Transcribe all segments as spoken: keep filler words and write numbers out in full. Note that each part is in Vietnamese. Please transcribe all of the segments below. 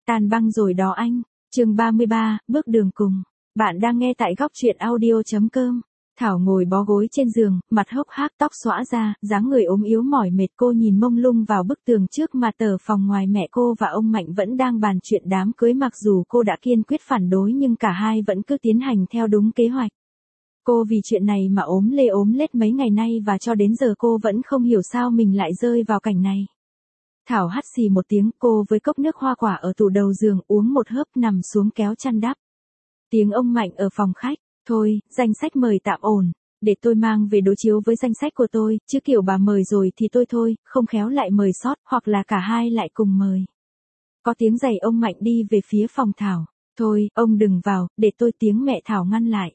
Tan băng rồi đó anh. Chương ba mươi ba, bước đường cùng. Bạn đang nghe tại góc truyện audio chấm com. Thảo ngồi bó gối trên giường, mặt hốc hác, tóc xõa ra, dáng người ốm yếu mỏi mệt. Cô nhìn mông lung vào bức tường trước mà tờ phòng ngoài mẹ cô và ông Mạnh vẫn đang bàn chuyện đám cưới. Mặc dù cô đã kiên quyết phản đối nhưng cả hai vẫn cứ tiến hành theo đúng kế hoạch. Cô vì chuyện này mà ốm lê ốm lết mấy ngày nay và cho đến giờ cô vẫn không hiểu sao mình lại rơi vào cảnh này. Thảo hắt xì một tiếng, cô với cốc nước hoa quả ở tủ đầu giường uống một hớp nằm xuống kéo chăn đắp. Tiếng ông Mạnh ở phòng khách, thôi, danh sách mời tạm ổn, để tôi mang về đối chiếu với danh sách của tôi, chứ kiểu bà mời rồi thì tôi thôi, không khéo lại mời sót, hoặc là cả hai lại cùng mời. Có tiếng giày ông Mạnh đi về phía phòng Thảo, thôi, ông đừng vào, để tôi, tiếng mẹ Thảo ngăn lại.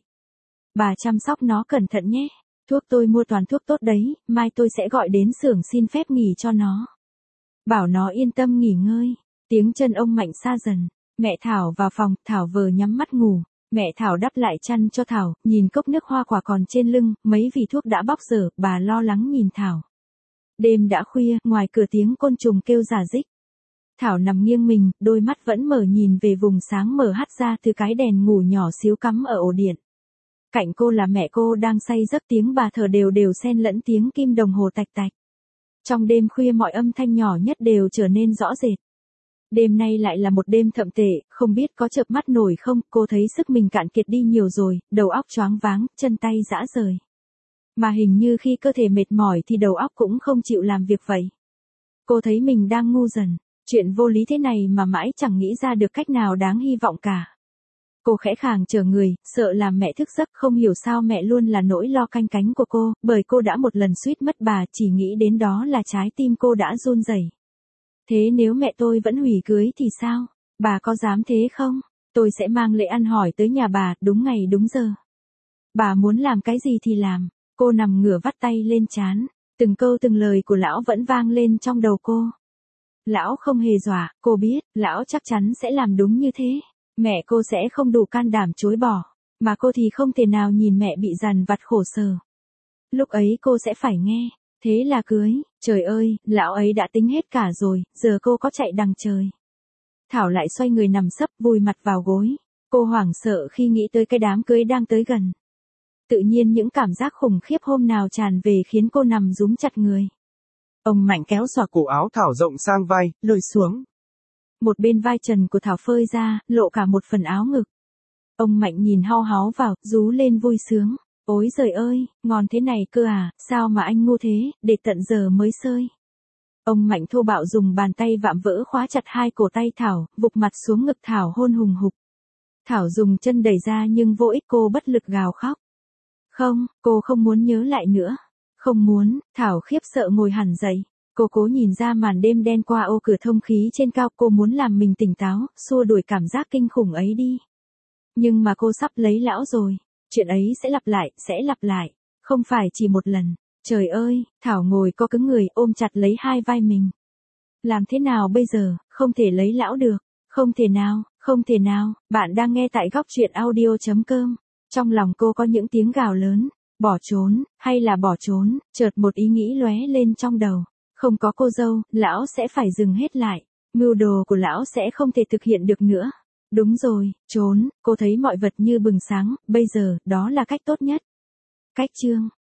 Bà chăm sóc nó cẩn thận nhé, thuốc tôi mua toàn thuốc tốt đấy, mai tôi sẽ gọi đến xưởng xin phép nghỉ cho nó. Bảo nó yên tâm nghỉ ngơi. Tiếng chân ông Mạnh xa dần. Mẹ Thảo vào phòng, Thảo vờ nhắm mắt ngủ. Mẹ Thảo đắp lại chăn cho Thảo, nhìn cốc nước hoa quả còn trên lưng, mấy vỉ thuốc đã bóc dở, bà lo lắng nhìn Thảo. Đêm đã khuya, ngoài cửa tiếng côn trùng kêu rả rích. Thảo nằm nghiêng mình, đôi mắt vẫn mở nhìn về vùng sáng mở hắt ra từ cái đèn ngủ nhỏ xíu cắm ở ổ điện. Cạnh cô là mẹ cô đang say giấc, tiếng bà thở đều đều xen lẫn tiếng kim đồng hồ tạch tạch. Trong đêm khuya mọi âm thanh nhỏ nhất đều trở nên rõ rệt. Đêm nay lại là một đêm thậm tệ, không biết có chợp mắt nổi không, cô thấy sức mình cạn kiệt đi nhiều rồi, đầu óc choáng váng, chân tay rã rời. Mà hình như khi cơ thể mệt mỏi thì đầu óc cũng không chịu làm việc vậy. Cô thấy mình đang ngu dần, chuyện vô lý thế này mà mãi chẳng nghĩ ra được cách nào đáng hy vọng cả. Cô khẽ khàng chờ người, sợ làm mẹ thức giấc, không hiểu sao mẹ luôn là nỗi lo canh cánh của cô, bởi cô đã một lần suýt mất bà, chỉ nghĩ đến đó là trái tim cô đã run rẩy. Thế nếu mẹ tôi vẫn hủy cưới thì sao? Bà có dám thế không? Tôi sẽ mang lễ ăn hỏi tới nhà bà, đúng ngày đúng giờ. Bà muốn làm cái gì thì làm. Cô nằm ngửa vắt tay lên trán, từng câu từng lời của lão vẫn vang lên trong đầu cô. Lão không hề dọa, cô biết, lão chắc chắn sẽ làm đúng như thế. Mẹ cô sẽ không đủ can đảm chối bỏ, mà cô thì không thể nào nhìn mẹ bị dằn vặt khổ sở. Lúc ấy cô sẽ phải nghe, thế là cưới, trời ơi, lão ấy đã tính hết cả rồi, giờ cô có chạy đằng trời. Thảo lại xoay người nằm sấp vùi mặt vào gối, cô hoảng sợ khi nghĩ tới cái đám cưới đang tới gần. Tự nhiên những cảm giác khủng khiếp hôm nào tràn về khiến cô nằm rúm chặt người. Ông Mạnh kéo xòa cổ áo Thảo rộng sang vai, lôi xuống. Một bên vai trần của Thảo phơi ra, lộ cả một phần áo ngực. Ông Mạnh nhìn hau háo vào, rú lên vui sướng. Ôi giời ơi, ngon thế này cơ à, sao mà anh ngu thế, để tận giờ mới sơi. Ông Mạnh thô bạo dùng bàn tay vạm vỡ khóa chặt hai cổ tay Thảo, vụt mặt xuống ngực Thảo hôn hùng hục. Thảo dùng chân đẩy ra nhưng vô ích, cô bất lực gào khóc. Không, cô không muốn nhớ lại nữa. Không muốn, Thảo khiếp sợ ngồi hẳn dậy. Cô cố nhìn ra màn đêm đen qua ô cửa thông khí trên cao, cô muốn làm mình tỉnh táo, xua đuổi cảm giác kinh khủng ấy đi. Nhưng mà cô sắp lấy lão rồi, chuyện ấy sẽ lặp lại, sẽ lặp lại, không phải chỉ một lần. Trời ơi, Thảo ngồi co cứng người ôm chặt lấy hai vai mình. Làm thế nào bây giờ, không thể lấy lão được, không thể nào, không thể nào, bạn đang nghe tại góc truyện audio chấm com. Trong lòng cô có những tiếng gào lớn, bỏ trốn, hay là bỏ trốn, chợt một ý nghĩ lóe lên trong đầu. Không có cô dâu, lão sẽ phải dừng hết lại. Mưu đồ của lão sẽ không thể thực hiện được nữa. Đúng rồi, trốn, cô thấy mọi vật như bừng sáng, bây giờ, đó là cách tốt nhất. Cách chương